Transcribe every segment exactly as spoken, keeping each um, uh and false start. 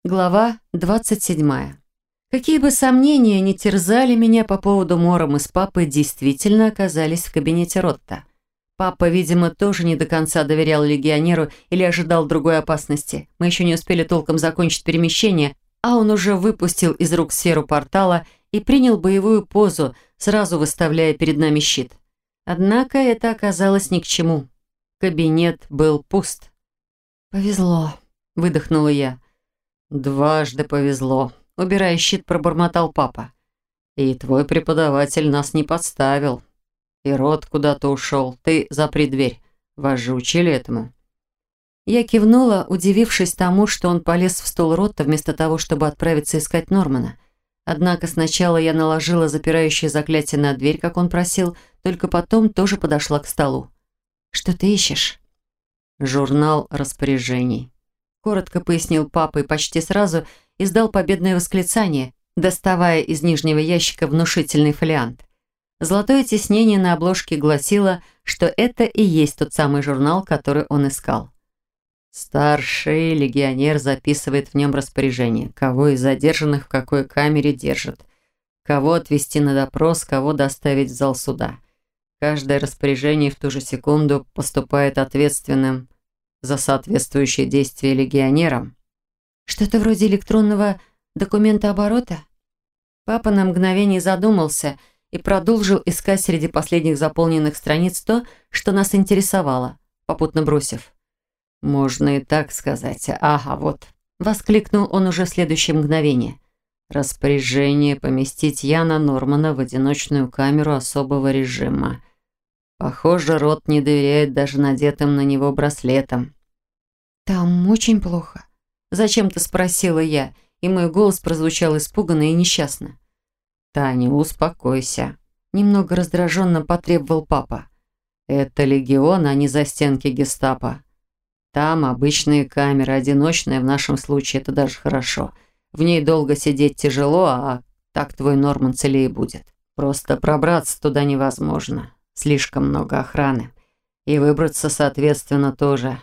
Глава двадцать седьмая. Какие бы сомнения ни терзали меня по поводу Мора, мы с папой действительно оказались в кабинете Ротта. Папа, видимо, тоже не до конца доверял легионеру или ожидал другой опасности. Мы еще не успели толком закончить перемещение, а он уже выпустил из рук сферу портала и принял боевую позу, сразу выставляя перед нами щит. Однако это оказалось ни к чему. Кабинет был пуст. «Повезло», — выдохнула я. «Дважды повезло», — убирая щит, пробормотал папа. «И твой преподаватель нас не подставил. И Рот куда-то ушел. Ты запри дверь. Вас же учили этому». Я кивнула, удивившись тому, что он полез в стол Ротта вместо того, чтобы отправиться искать Нормана. Однако сначала я наложила запирающее заклятие на дверь, как он просил, только потом тоже подошла к столу. «Что ты ищешь?» «Журнал распоряжений», — коротко пояснил папа и почти сразу издал победное восклицание, доставая из нижнего ящика внушительный фолиант. Золотое тиснение на обложке гласило, что это и есть тот самый журнал, который он искал. Старший легионер записывает в нем распоряжение, кого из задержанных в какой камере держат, кого отвезти на допрос, кого доставить в зал суда. Каждое распоряжение в ту же секунду поступает ответственным за соответствующие действия легионерам. «Что-то вроде электронного документа оборота?» Папа на мгновение задумался и продолжил искать среди последних заполненных страниц то, что нас интересовало, попутно бросив. «Можно и так сказать. Ага, вот». Воскликнул он уже в следующее мгновение. «Распоряжение поместить Яна Нормана в одиночную камеру особого режима. Похоже, Рот не доверяет даже надетым на него браслетам». «Там очень плохо?» Зачем-то спросила я, и мой голос прозвучал испуганно и несчастно. «Таня, успокойся», — немного раздраженно потребовал папа. «Это легион, а не застенки гестапо. Там обычные камеры, одиночная в нашем случае, это даже хорошо. В ней долго сидеть тяжело, а так твой Норман целее будет. Просто пробраться туда невозможно. Слишком много охраны. И выбраться, соответственно, тоже.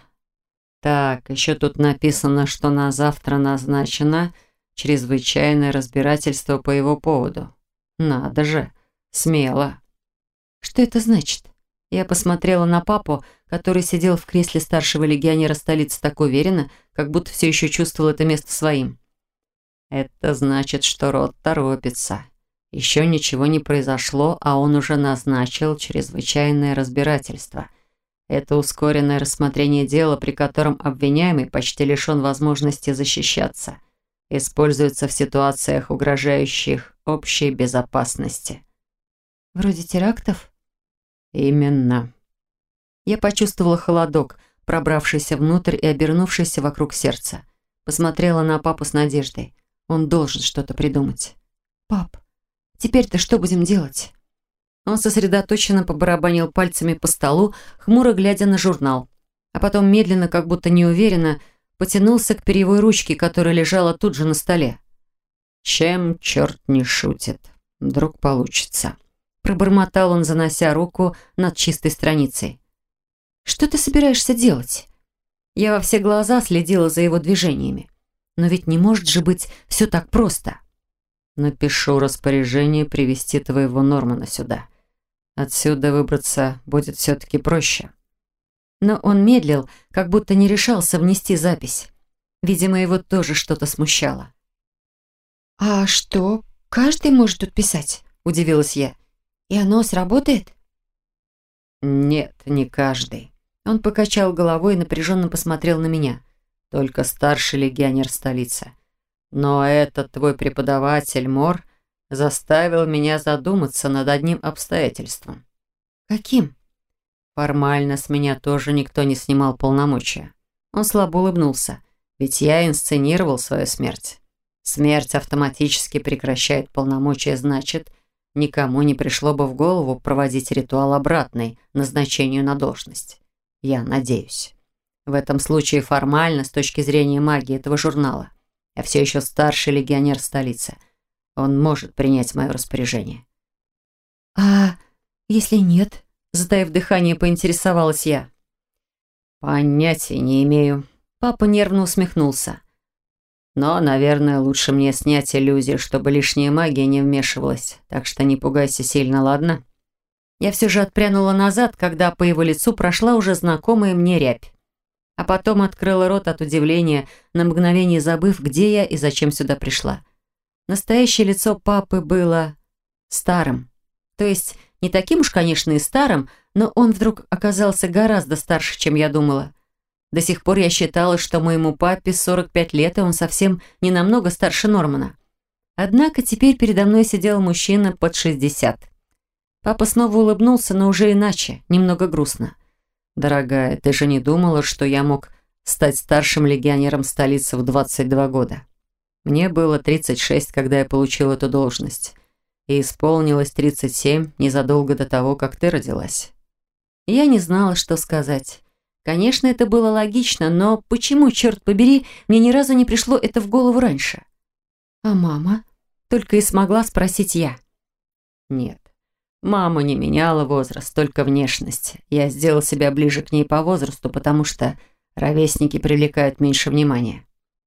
Так, еще тут написано, что на завтра назначено чрезвычайное разбирательство по его поводу. Надо же, смело». «Что это значит?» Я посмотрела на папу, который сидел в кресле старшего легионера столицы так уверенно, как будто все еще чувствовал это место своим. «Это значит, что Рот торопится. Еще ничего не произошло, а он уже назначил чрезвычайное разбирательство. Это ускоренное рассмотрение дела, при котором обвиняемый почти лишен возможности защищаться. Используется в ситуациях, угрожающих общей безопасности». «Вроде терактов?» «Именно». Я почувствовала холодок, пробравшийся внутрь и обернувшийся вокруг сердца. Посмотрела на папу с надеждой. Он должен что-то придумать. «Пап, теперь-то что будем делать?» Он сосредоточенно побарабанил пальцами по столу, хмуро глядя на журнал. А потом медленно, как будто неуверенно, потянулся к перьевой ручке, которая лежала тут же на столе. «Чем черт не шутит? Вдруг получится». Пробормотал он, занося руку над чистой страницей. «Что ты собираешься делать?» Я во все глаза следила за его движениями. Но ведь не может же быть все так просто. «Напишу распоряжение привести твоего Нормана сюда. Отсюда выбраться будет все-таки проще». Но он медлил, как будто не решался внести запись. Видимо, его тоже что-то смущало. «А что, каждый может тут писать?» – удивилась я. «И оно сработает?» «Нет, не каждый». Он покачал головой и напряженно посмотрел на меня. «Только старший легионер столицы. Но этот твой преподаватель Мор заставил меня задуматься над одним обстоятельством». «Каким?» «Формально с меня тоже никто не снимал полномочия». Он слабо улыбнулся. «Ведь я инсценировал свою смерть. Смерть автоматически прекращает полномочия, значит, никому не пришло бы в голову проводить ритуал обратный назначению на должность. Я надеюсь. В этом случае формально, с точки зрения магии этого журнала, я все еще старший легионер столицы. Он может принять мое распоряжение». «А если нет?» Затаив дыхание, поинтересовалась я. «Понятия не имею». Папа нервно усмехнулся. Но, наверное, лучше мне снять иллюзию, чтобы лишняя магия не вмешивалась. Так что не пугайся сильно, ладно?» Я все же отпрянула назад, когда по его лицу прошла уже знакомая мне рябь. А потом открыла рот от удивления, на мгновение забыв, где я и зачем сюда пришла. Настоящее лицо папы было старым. То есть не таким уж, конечно, и старым, но он вдруг оказался гораздо старше, чем я думала. До сих пор я считала, что моему папе сорок пять лет, и он совсем не намного старше Нормана. Однако теперь передо мной сидел мужчина под шестьдесят. Папа снова улыбнулся, но уже иначе, немного грустно. «Дорогая, ты же не думала, что я мог стать старшим легионером столицы в двадцать два года? Мне было тридцать шесть, когда я получил эту должность, и исполнилось тридцать семь незадолго до того, как ты родилась». Я не знала, что сказать. Конечно, это было логично, но почему, черт побери, мне ни разу не пришло это в голову раньше? «А мама?» — только и смогла спросить я. «Нет. Мама не меняла возраст, только внешность. Я сделал себя ближе к ней по возрасту, потому что ровесники привлекают меньше внимания».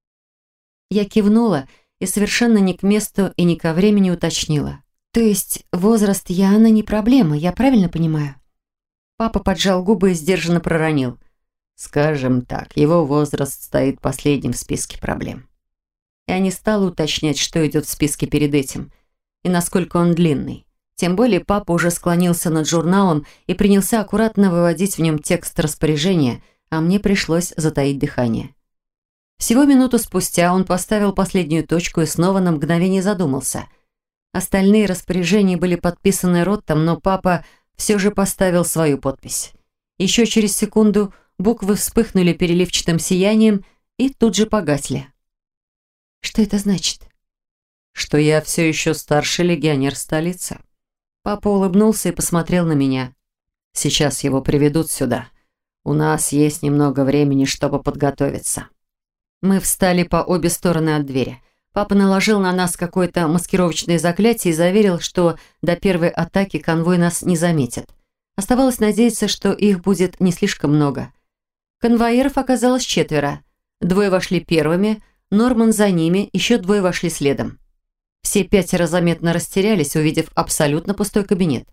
Я кивнула и совершенно не к месту и не ко времени уточнила. «То есть возраст Яна не проблема, я правильно понимаю?» Папа поджал губы и сдержанно проронил. «Скажем так, его возраст стоит последним в списке проблем». Я не стала уточнять, что идет в списке перед этим и насколько он длинный. Тем более папа уже склонился над журналом и принялся аккуратно выводить в нем текст распоряжения, а мне пришлось затаить дыхание. Всего минуту спустя он поставил последнюю точку и снова на мгновение задумался. Остальные распоряжения были подписаны Роттом, но папа все же поставил свою подпись. Еще через секунду буквы вспыхнули переливчатым сиянием и тут же погасли. «Что это значит?» «Что я все еще старший легионер столицы». Папа улыбнулся и посмотрел на меня. «Сейчас его приведут сюда. У нас есть немного времени, чтобы подготовиться». Мы встали по обе стороны от двери. Папа наложил на нас какое-то маскировочное заклятие и заверил, что до первой атаки конвой нас не заметит. Оставалось надеяться, что их будет не слишком много. Конвоиров оказалось четверо. Двое вошли первыми, Норман за ними, еще двое вошли следом. Все пятеро заметно растерялись, увидев абсолютно пустой кабинет.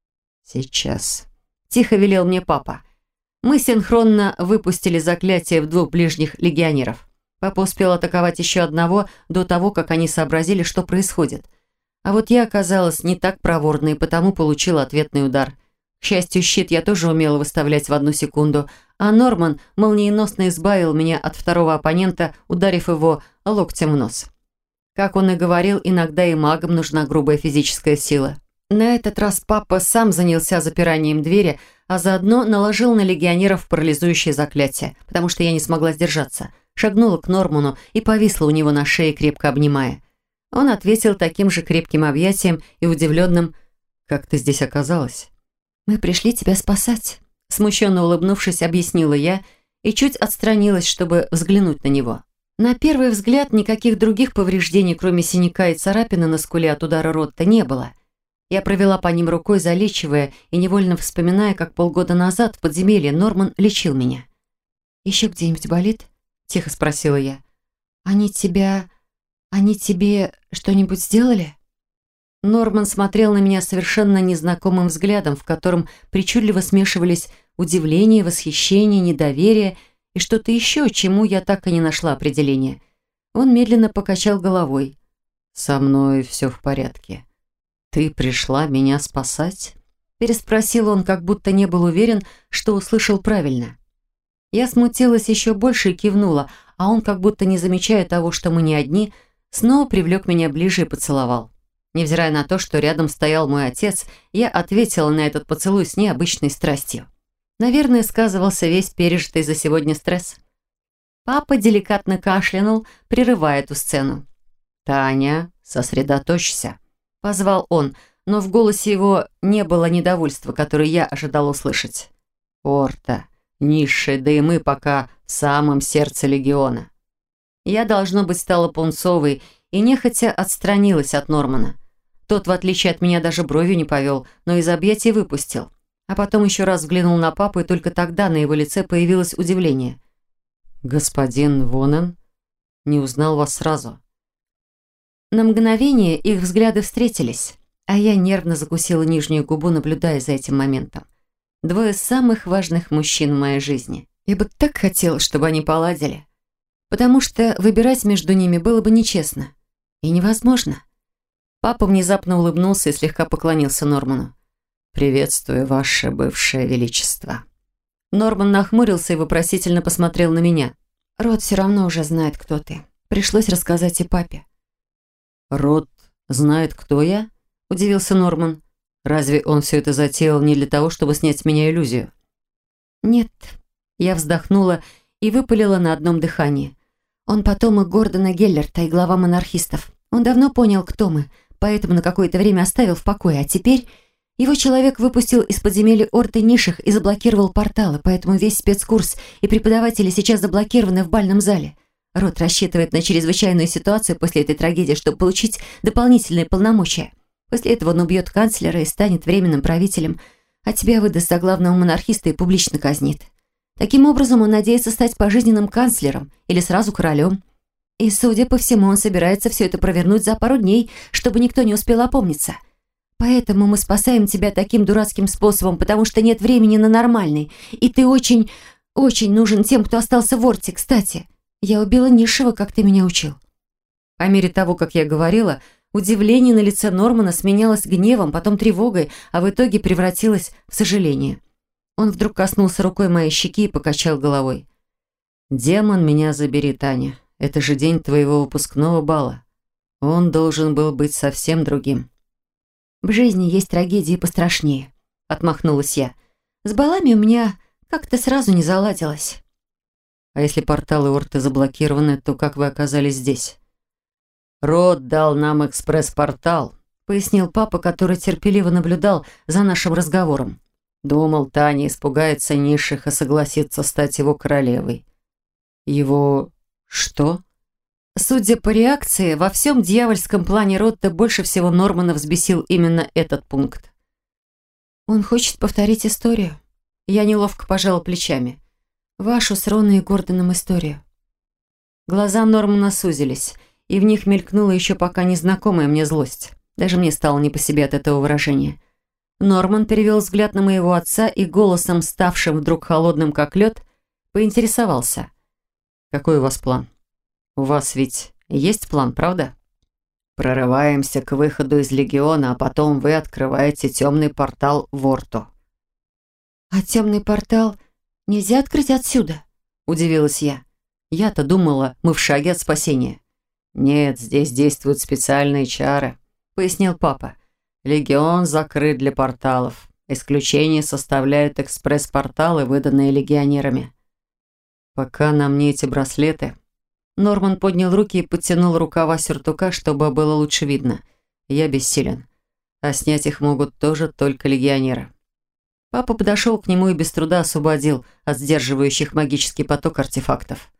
«Сейчас», – тихо велел мне папа. Мы синхронно выпустили заклятие в двух ближних легионеров. Папа успел атаковать еще одного до того, как они сообразили, что происходит. А вот я оказалась не так проворна и потому получила ответный удар. К счастью, щит я тоже умела выставлять в одну секунду, а Норман молниеносно избавил меня от второго оппонента, ударив его локтем в нос. Как он и говорил, иногда и магам нужна грубая физическая сила. На этот раз папа сам занялся запиранием двери, а заодно наложил на легионеров парализующее заклятие, потому что я не смогла сдержаться. Шагнула к Норману и повисла у него на шее, крепко обнимая. Он ответил таким же крепким объятием и удивленным: «Как ты здесь оказалась?» «Мы пришли тебя спасать», – смущенно улыбнувшись, объяснила я и чуть отстранилась, чтобы взглянуть на него. На первый взгляд никаких других повреждений, кроме синяка и царапины на скуле от удара Ротта, не было. Я провела по ним рукой, залечивая и невольно вспоминая, как полгода назад в подземелье Норман лечил меня. «Еще где-нибудь болит?» – тихо спросила я. «Они тебя... они тебе что-нибудь сделали?» Норман смотрел на меня совершенно незнакомым взглядом, в котором причудливо смешивались удивление, восхищение, недоверие и что-то еще, чему я так и не нашла определения. Он медленно покачал головой. «Со мной все в порядке. Ты пришла меня спасать?» Переспросил он, как будто не был уверен, что услышал правильно. Я смутилась еще больше и кивнула, а он, как будто не замечая того, что мы не одни, снова привлек меня ближе и поцеловал. Невзирая на то, что рядом стоял мой отец, я ответила на этот поцелуй с необычной страстью. Наверное, сказывался весь пережитый за сегодня стресс. Папа деликатно кашлянул, прерывая эту сцену. «Таня, сосредоточься», – позвал он, но в голосе его не было недовольства, которое я ожидала услышать. «Орта, низшие, да и мы пока в самом сердце легиона». Я, должно быть, стала пунцовой и нехотя отстранилась от Нормана. Тот, в отличие от меня, даже бровью не повел, но из объятий выпустил. А потом еще раз взглянул на папу, и только тогда на его лице появилось удивление. «Господин Вонен, Не узнал вас сразу». На мгновение их взгляды встретились, а я нервно закусила нижнюю губу, наблюдая за этим моментом. Двое самых важных мужчин в моей жизни. Я бы так хотела, чтобы они поладили. Потому что выбирать между ними было бы нечестно. И невозможно. Папа внезапно улыбнулся и слегка поклонился Норману. «Приветствую, ваше бывшее величество». Норман нахмурился и вопросительно посмотрел на меня. «Род все равно уже знает, кто ты. Пришлось рассказать и папе». «Род знает, кто я?» – удивился Норман. «Разве он все это затеял не для того, чтобы снять с меня иллюзию?» «Нет». Я вздохнула и выпалила на одном дыхании. «Он потомок Гордона Геллерта и глава монархистов. Он давно понял, кто мы, поэтому на какое-то время оставил в покое, а теперь его человек выпустил из подземелья Орды низших и заблокировал порталы, поэтому весь спецкурс и преподаватели сейчас заблокированы в бальном зале. Род рассчитывает на чрезвычайную ситуацию после этой трагедии, чтобы получить дополнительные полномочия. После этого он убьет канцлера и станет временным правителем, а тебя выдаст за главного монархиста и публично казнит. Таким образом, он надеется стать пожизненным канцлером или сразу королем. И, судя по всему, он собирается все это провернуть за пару дней, чтобы никто не успел опомниться. Поэтому мы спасаем тебя таким дурацким способом, потому что нет времени на нормальный. И ты очень, очень нужен тем, кто остался в Орте. Кстати, я убила низшего, как ты меня учил». По мере того, как я говорила, удивление на лице Нормана сменялось гневом, потом тревогой, а в итоге превратилось в сожаление. Он вдруг коснулся рукой моей щеки и покачал головой. «Демон, меня забери, Таня. Это же день твоего выпускного бала. Он должен был быть совсем другим». «В жизни есть трагедии пострашнее», — отмахнулась я. «С балами у меня как-то сразу не заладилось». «А если порталы Орты заблокированы, то как вы оказались здесь?» «Род дал нам экспресс-портал», — пояснил папа, который терпеливо наблюдал за нашим разговором. «Думал, Таня испугается низших и согласится стать его королевой». «Его... что?» Судя по реакции, во всем дьявольском плане Ротта больше всего Нормана взбесил именно этот пункт. «Он хочет повторить историю». Я неловко пожала плечами. «Вашу с Роной и Гордоном историю». Глаза Нормана сузились, и в них мелькнула еще пока незнакомая мне злость. Даже мне стало не по себе от этого выражения. Норман перевел взгляд на моего отца и голосом, ставшим вдруг холодным как лед, поинтересовался. «Какой у вас план? У вас ведь есть план, правда?» «Прорываемся к выходу из Легиона, а потом вы открываете темный портал в Орту». «А темный портал нельзя открыть отсюда?» – удивилась я. Я-то думала, мы в шаге от спасения. «Нет, здесь действуют специальные чары», – пояснил папа. «Легион закрыт для порталов. Исключение составляют экспресс-порталы, выданные легионерами». «Пока на мне эти браслеты...» Норман поднял руки и подтянул рукава сюртука, чтобы было лучше видно. «Я бессилен. А снять их могут тоже только легионеры». Папа подошел к нему и без труда освободил от сдерживающих магический поток артефактов.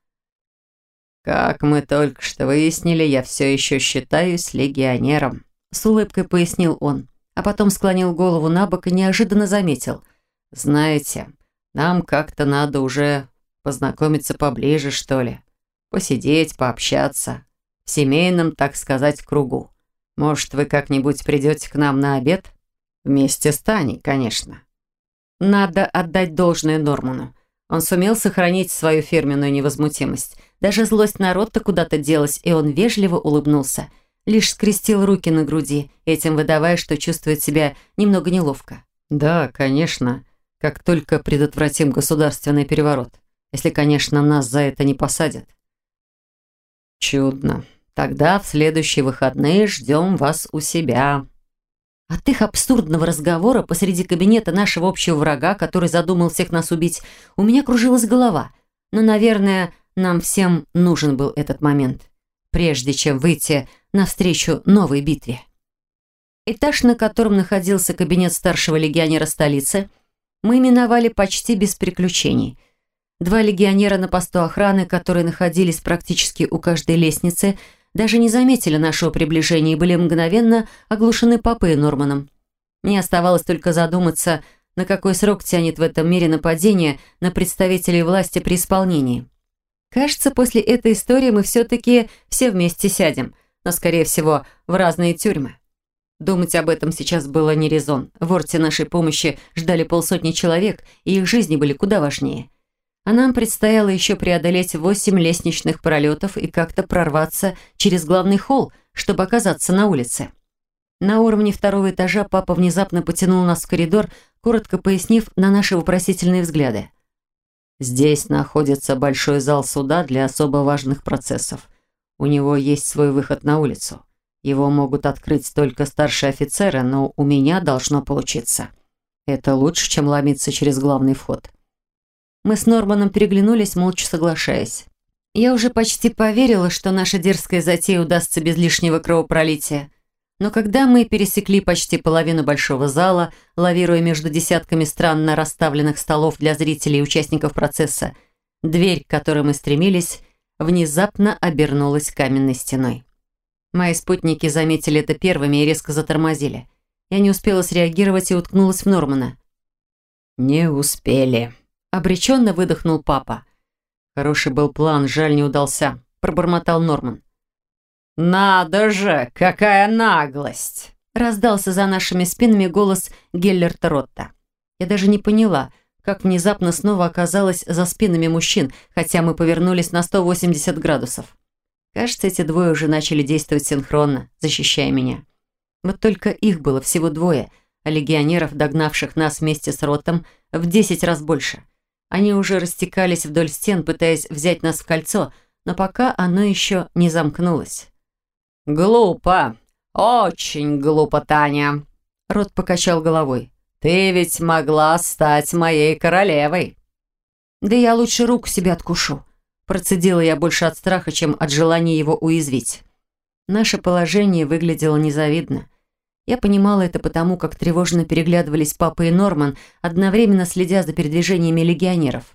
«Как мы только что выяснили, я все еще считаюсь легионером», с улыбкой пояснил он, а потом склонил голову на бок и неожиданно заметил. «Знаете, нам как-то надо уже познакомиться поближе, что ли. Посидеть, пообщаться. В семейном, так сказать, кругу. Может, вы как-нибудь придете к нам на обед? Вместе с Таней, конечно». Надо отдать должное Норману. Он сумел сохранить свою фирменную невозмутимость. Даже злость на Ротта куда-то делась, и он вежливо улыбнулся. Лишь скрестил руки на груди, этим выдавая, что чувствует себя немного неловко. «Да, конечно, как только предотвратим государственный переворот. Если, конечно, нас за это не посадят». «Чудно. Тогда в следующие выходные ждем вас у себя». От их абсурдного разговора посреди кабинета нашего общего врага, который задумал всех нас убить, у меня кружилась голова. Но, наверное, нам всем нужен был этот момент, прежде чем выйти навстречу новой битве. Этаж, на котором находился кабинет старшего легионера столицы, мы миновали почти без приключений. Два легионера на посту охраны, которые находились практически у каждой лестницы, даже не заметили нашего приближения и были мгновенно оглушены папой и Норманом. Мне оставалось только задуматься, на какой срок тянет в этом мире нападение на представителей власти при исполнении. Кажется, после этой истории мы все-таки все вместе сядем, но, скорее всего, в разные тюрьмы. Думать об этом сейчас было не резон. В Орте нашей помощи ждали полсотни человек, и их жизни были куда важнее. А нам предстояло еще преодолеть восемь лестничных пролетов и как-то прорваться через главный холл, чтобы оказаться на улице. На уровне второго этажа папа внезапно потянул нас в коридор, коротко пояснив на наши вопросительные взгляды. «Здесь находится большой зал суда для особо важных процессов. У него есть свой выход на улицу. Его могут открыть только старшие офицеры, но у меня должно получиться. Это лучше, чем ломиться через главный вход». Мы с Норманом переглянулись, молча соглашаясь. Я уже почти поверила, что наша дерзкая затея удастся без лишнего кровопролития. Но когда мы пересекли почти половину большого зала, лавируя между десятками странно расставленных столов для зрителей и участников процесса, дверь, к которой мы стремились, внезапно обернулась каменной стеной. Мои спутники заметили это первыми и резко затормозили. Я не успела среагировать и уткнулась в Нормана. «Не успели», — обреченно выдохнул папа. «Хороший был план, жаль, не удался», — пробормотал Норман. «Надо же, какая наглость!» Раздался за нашими спинами голос Геллерта Ротта. Я даже не поняла, как внезапно снова оказалась за спинами мужчин, хотя мы повернулись на сто восемьдесят градусов. Кажется, эти двое уже начали действовать синхронно, защищая меня. Вот только их было всего двое, а легионеров, догнавших нас вместе с Роттом, в десять раз больше. Они уже растекались вдоль стен, пытаясь взять нас в кольцо, но пока оно еще не замкнулось. «Глупо, очень глупо, Таня», — Рот покачал головой. «Ты ведь могла стать моей королевой». «Да я лучше руку себе откушу», — процедила я больше от страха, чем от желания его уязвить. Наше положение выглядело незавидно. Я понимала это потому, как тревожно переглядывались папа и Норман, одновременно следя за передвижениями легионеров.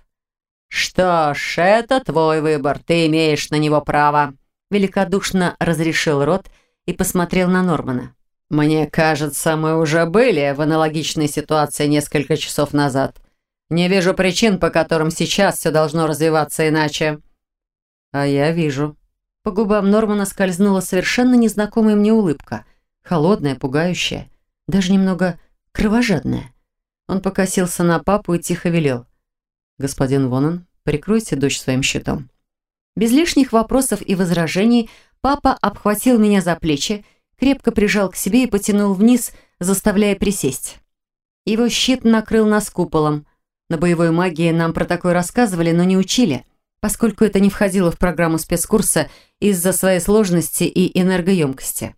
«Что ж, это твой выбор, ты имеешь на него право», — великодушно разрешил Рот и посмотрел на Нормана. «Мне кажется, мы уже были в аналогичной ситуации несколько часов назад. Не вижу причин, по которым сейчас все должно развиваться иначе». «А я вижу». По губам Нормана скользнула совершенно незнакомая мне улыбка. Холодная, пугающая, даже немного кровожадная. Он покосился на папу и тихо велел. «Господин Вонан, прикройте дочь своим щитом». Без лишних вопросов и возражений папа обхватил меня за плечи, крепко прижал к себе и потянул вниз, заставляя присесть. Его щит накрыл нас куполом. На боевой магии нам про такое рассказывали, но не учили, поскольку это не входило в программу спецкурса из-за своей сложности и энергоемкости.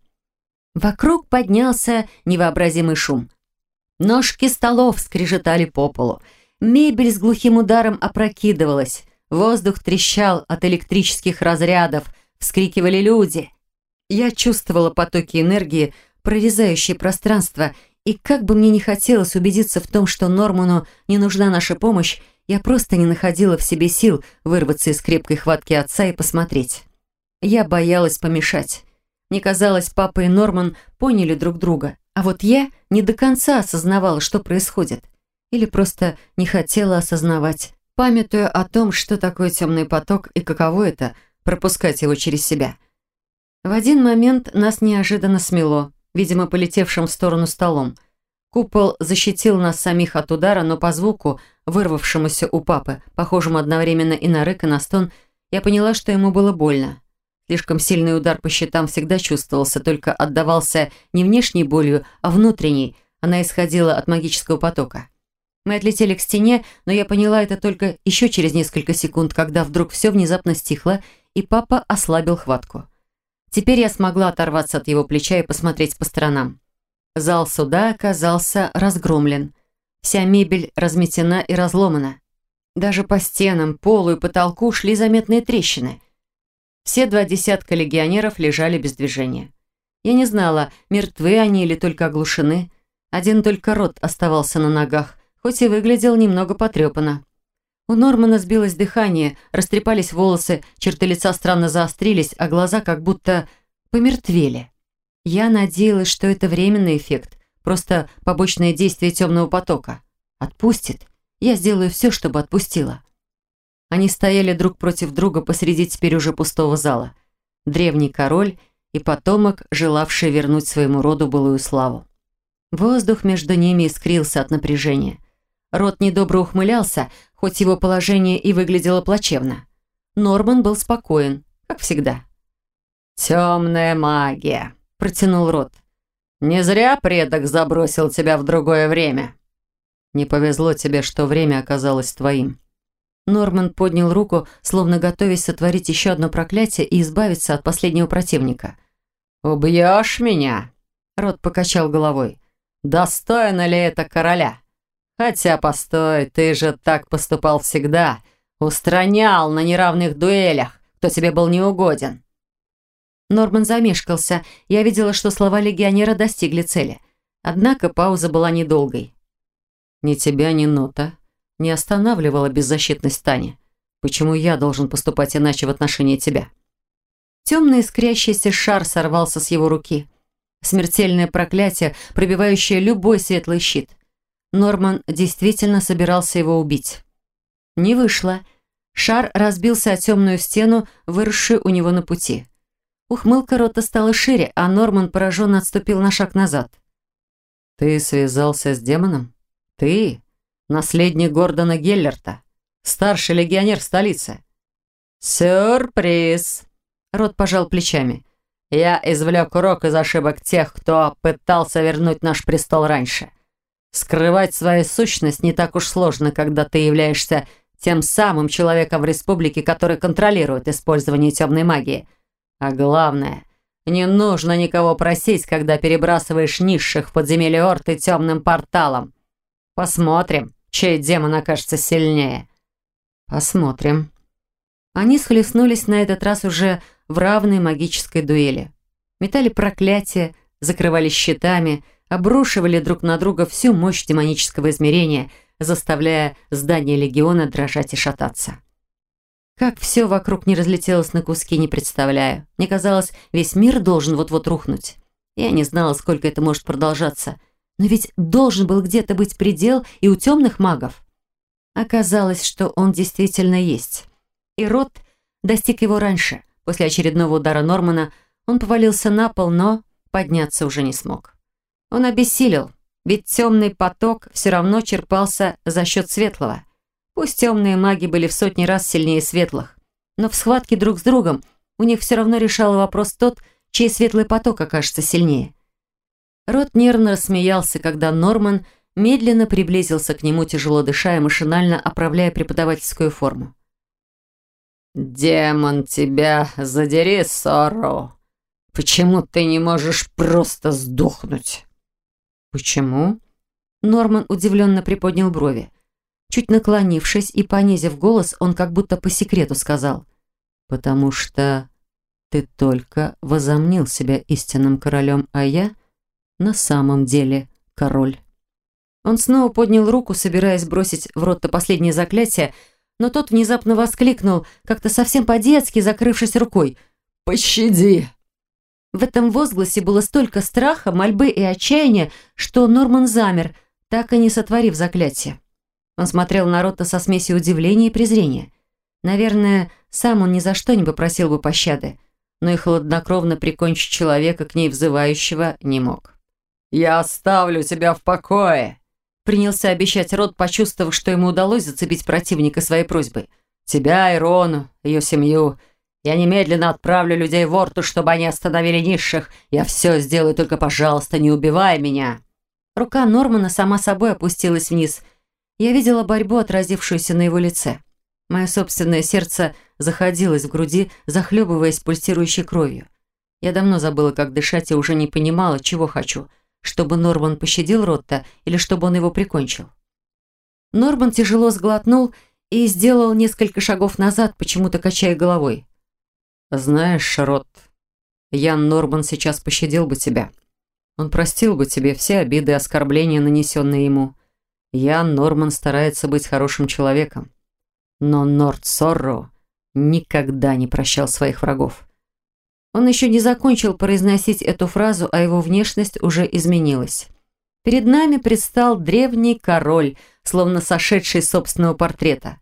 Вокруг поднялся невообразимый шум. Ножки столов скрежетали по полу. Мебель с глухим ударом опрокидывалась. Воздух трещал от электрических разрядов. Вскрикивали люди. Я чувствовала потоки энергии, прорезающие пространство, и как бы мне ни хотелось убедиться в том, что Норману не нужна наша помощь, я просто не находила в себе сил вырваться из крепкой хватки отца и посмотреть. Я боялась помешать. Мне казалось, папа и Норман поняли друг друга, а вот я не до конца осознавала, что происходит. Или просто не хотела осознавать, памятуя о том, что такое темный поток и каково это – пропускать его через себя. В один момент нас неожиданно смело, видимо, полетевшим в сторону столом. Купол защитил нас самих от удара, но по звуку, вырвавшемуся у папы, похожему одновременно и на рык, и на стон, я поняла, что ему было больно. Слишком сильный удар по щитам всегда чувствовался, только отдавался не внешней болью, а внутренней. Она исходила от магического потока. Мы отлетели к стене, но я поняла это только еще через несколько секунд, когда вдруг все внезапно стихло, и папа ослабил хватку. Теперь я смогла оторваться от его плеча и посмотреть по сторонам. Зал суда оказался разгромлен. Вся мебель разметена и разломана. Даже по стенам, полу и потолку шли заметные трещины. Все два десятка легионеров лежали без движения. Я не знала, мертвы они или только оглушены. Один только Рот оставался на ногах, хоть и выглядел немного потрепанно. У Нормана сбилось дыхание, растрепались волосы, черты лица странно заострились, а глаза как будто помертвели. Я надеялась, что это временный эффект, просто побочное действие темного потока. Отпустит. Я сделаю все, чтобы отпустила. Они стояли друг против друга посреди теперь уже пустого зала. Древний король и потомок, желавший вернуть своему роду былую славу. Воздух между ними искрился от напряжения. Рот недобро ухмылялся, хоть его положение и выглядело плачевно. Норман был спокоен, как всегда. «Темная магия», — протянул Рот. «Не зря предок забросил тебя в другое время». «Не повезло тебе, что время оказалось твоим». Норман поднял руку, словно готовясь сотворить еще одно проклятие и избавиться от последнего противника. «Убьешь меня?» Рот покачал головой. «Достойно ли это короля? Хотя, постой, ты же так поступал всегда. Устранял на неравных дуэлях, кто тебе был неугоден». Норман замешкался. Я видела, что слова легионера достигли цели. Однако пауза была недолгой. «Ни тебя, ни Нота не останавливала беззащитность Тани. Почему я должен поступать иначе в отношении тебя?» Темный искрящийся шар сорвался с его руки. Смертельное проклятие, пробивающее любой светлый щит. Норман действительно собирался его убить. Не вышло. Шар разбился о темную стену, выросшую у него на пути. Ухмылка Рота стала шире, а Норман пораженно отступил на шаг назад. «Ты связался с демоном? Ты? Наследник Гордона Геллерта? Старший легионер столицы?» «Сюрприз!» Рот пожал плечами. «Я извлек урок из ошибок тех, кто пытался вернуть наш престол раньше. Скрывать свою сущность не так уж сложно, когда ты являешься тем самым человеком в республике, который контролирует использование темной магии. А главное, не нужно никого просить, когда перебрасываешь низших в подземелье Орты темным порталом. Посмотрим, чей демон окажется сильнее». «Посмотрим». Они схлестнулись на этот раз уже в равной магической дуэли. Метали проклятия, закрывались щитами, обрушивали друг на друга всю мощь демонического измерения, заставляя здание легиона дрожать и шататься. Как все вокруг не разлетелось на куски, не представляю. Мне казалось, весь мир должен вот-вот рухнуть. Я не знала, сколько это может продолжаться. Но ведь должен был где-то быть предел и у темных магов. Оказалось, что он действительно есть. И Рот достиг его раньше. После очередного удара Нормана он повалился на пол, но подняться уже не смог. Он обессилел, ведь темный поток все равно черпался за счет светлого. Пусть темные маги были в сотни раз сильнее светлых, но в схватке друг с другом у них все равно решал вопрос тот, чей светлый поток окажется сильнее. Рот нервно рассмеялся, когда Норман медленно приблизился к нему, тяжело дыша и машинально оправляя преподавательскую форму. «Демон, тебя задери, Сорро! Почему ты не можешь просто сдохнуть?» «Почему?» Норман удивленно приподнял брови. Чуть наклонившись и понизив голос, он как будто по секрету сказал: «Потому что ты только возомнил себя истинным королем, а я на самом деле король». Он снова поднял руку, собираясь бросить в Ротта последнее заклятие, но тот внезапно воскликнул, как-то совсем по-детски, закрывшись рукой: «Пощади!» В этом возгласе было столько страха, мольбы и отчаяния, что Норман замер, так и не сотворив заклятие. Он смотрел на Ротта со смесью удивления и презрения. Наверное, сам он ни за что не попросил бы пощады, но и хладнокровно прикончить человека, к ней взывающего, не мог. «Я оставлю тебя в покое!» Принялся обещать Рот, почувствовав, что ему удалось зацепить противника своей просьбой. «Тебя, Ирону, ее семью. Я немедленно отправлю людей в Орту, чтобы они остановили низших. Я все сделаю, только, пожалуйста, не убивай меня!» Рука Нормана сама собой опустилась вниз. Я видела борьбу, отразившуюся на его лице. Мое собственное сердце заходилось в груди, захлебываясь пульсирующей кровью. Я давно забыла, как дышать, и уже не понимала, чего хочу. Чтобы Норман пощадил Ротта или чтобы он его прикончил. Норман тяжело сглотнул и сделал несколько шагов назад, почему-то качая головой. «Знаешь, Ротт, Ян Норман сейчас пощадил бы тебя. Он простил бы тебе все обиды и оскорбления, нанесенные ему. Ян Норман старается быть хорошим человеком. Но Норд Сорро никогда не прощал своих врагов». Он еще не закончил произносить эту фразу, а его внешность уже изменилась. Перед нами предстал древний король, словно сошедший с собственного портрета.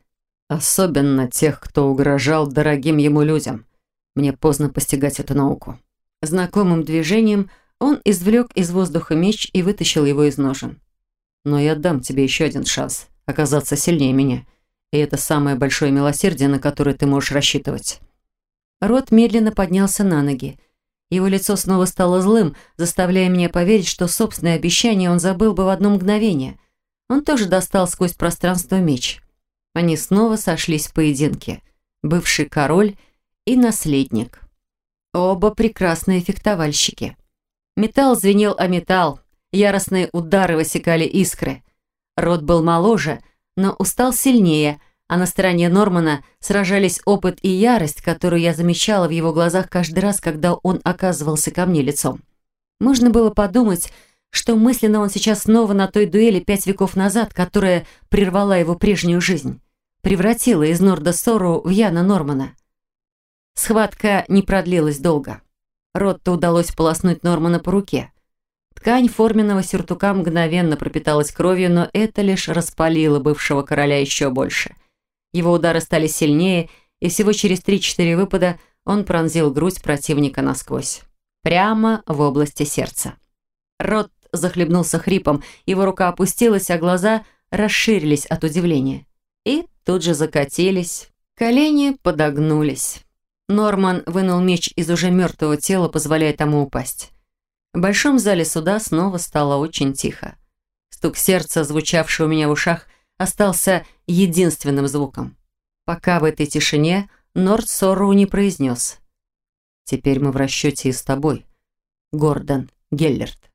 Особенно тех, кто угрожал дорогим ему людям. Мне поздно постигать эту науку. Знакомым движением он извлек из воздуха меч и вытащил его из ножен. Но я дам тебе еще один шанс оказаться сильнее меня. И это самое большое милосердие, на которое ты можешь рассчитывать. Рот медленно поднялся на ноги. Его лицо снова стало злым, заставляя меня поверить, что собственное обещание он забыл бы в одно мгновение. Он тоже достал сквозь пространство меч. Они снова сошлись в поединке. Бывший король и наследник. Оба прекрасные фехтовальщики. Металл звенел о металл, яростные удары высекали искры. Рот был моложе, но устал сильнее, а на стороне Нормана сражались опыт и ярость, которую я замечала в его глазах каждый раз, когда он оказывался ко мне лицом. Можно было подумать, что мысленно он сейчас снова на той дуэли пять веков назад, которая прервала его прежнюю жизнь, превратила из Норда Сорроу в Яна Нормана. Схватка не продлилась долго. Ротто удалось полоснуть Нормана по руке. Ткань форменного сюртука мгновенно пропиталась кровью, но это лишь распалило бывшего короля еще больше. Его удары стали сильнее, и всего через три-четыре выпада он пронзил грудь противника насквозь. Прямо в области сердца. Рот захлебнулся хрипом, его рука опустилась, а глаза расширились от удивления. И тут же закатились, колени подогнулись. Норман вынул меч из уже мертвого тела, позволяя тому упасть. В большом зале суда снова стало очень тихо. Стук сердца, звучавший у меня в ушах, остался единственным звуком. Пока в этой тишине Норд Сорроу не произнес: «Теперь мы в расчете и с тобой, Гордон Геллерт».